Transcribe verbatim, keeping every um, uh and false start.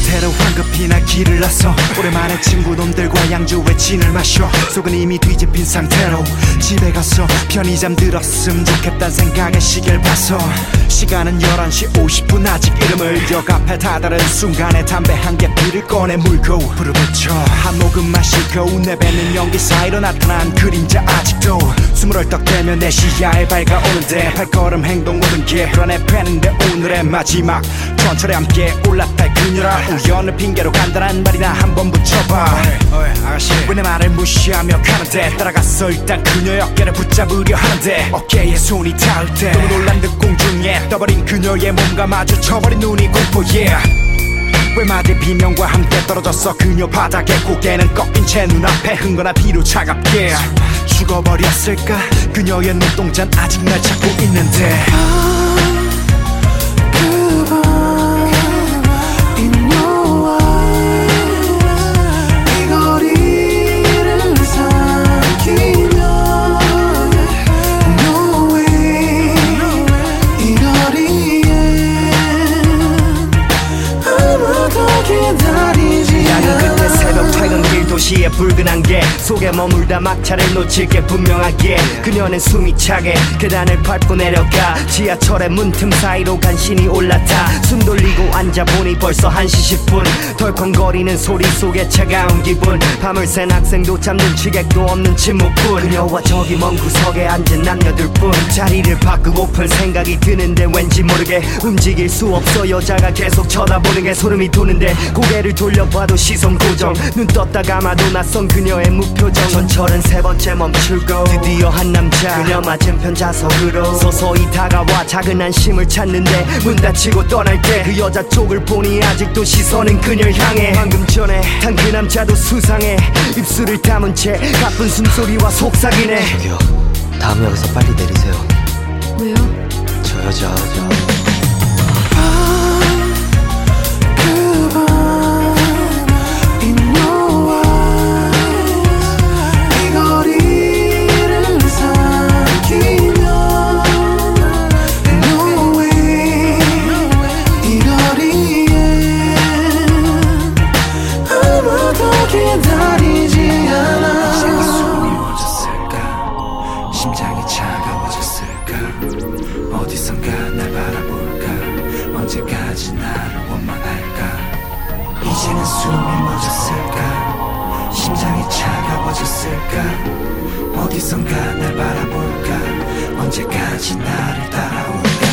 상태로 황급히 날 길을 나서 오랜만에 친구놈들과 양주에 진을 마셔 속은 이미 뒤집힌 상태로 집에 가서 편히 잠들었음 좋겠단 생각에 시계를 봐서 시간은 열한 시 오십 분 아직 이름을 역 앞에 다다른 순간에 담배 한 개 피를 꺼내 물고 불을 붙여 한 모금 마시고 내뱉는 연기 사이로 나타난 그림자 아직도 숨을 헐떡대며 내 시야에 밝아오는데 발걸음 행동 모든 게 흘러내패는데 오늘의 마지막 전철에 함께 올랐다 그녀라 우연을 핑계로 간단한 말이나 한번 붙여봐 왜 내 말을 무시하며 가는데 따라갔어 일단 그녀의 어깨를 붙잡으려 하는데 어깨에 손이 닿을 때 너무 놀란 듯 공중에 떠버린 그녀의 몸과 마주쳐버린 눈이 공포 yeah 외마디 비명과 함께 떨어졌어 그녀 바닥에 고개는 꺾인 채 눈앞에 흥건한 피로 차갑게 죽어버렸을까 그녀의 눈동자는 아직 날 찾고 있는데 도시의 붉은 안개 속에 머물다 막차를 놓칠 게 분명하게 그녀는 숨이 차게 계단을 밟고 내려가 지하철의 문틈 사이로 간신히 올라타 숨 돌리고 앉아보니 벌써 한 시 십 분 덜컹거리는 소리 속에 차가운 기분 밤을 샌 학생도 잠든 취객도 없는 침묵뿐 그녀와 저기 먼 구석에 앉은 남녀들뿐 자리를 바꾸고픈 생각이 드는데 왠지 모르게 움직일 수 없어 여자가 계속 쳐다보는 게 소름이 돋는데 고개를 돌려봐도 시선 고정 눈 떴다가 아마도 낯선 그녀의 무표정 전철은 세 번째 멈추고 드디어 한 남자 그녀 맞은편 좌석으로 서서히 다가와 작은 안심을 찾는데 문 닫히고 떠날 때 그 여자 쪽을 보니 아직도 시선은 그녀를 향해 방금 전에 탄 그 남자도 수상해 입술을 담은 채 가쁜 숨소리와 속삭이네 저기요 다음 역에서 빨리 내리세요 왜요? 저 여자 심장이 차가워졌을까 어디선가 날 바라볼까 언제까지 나를 원망할까 이제는 숨이 멎었을까 심장이 차가워졌을까 어디선가 날 바라볼까 언제까지 나를 따라올까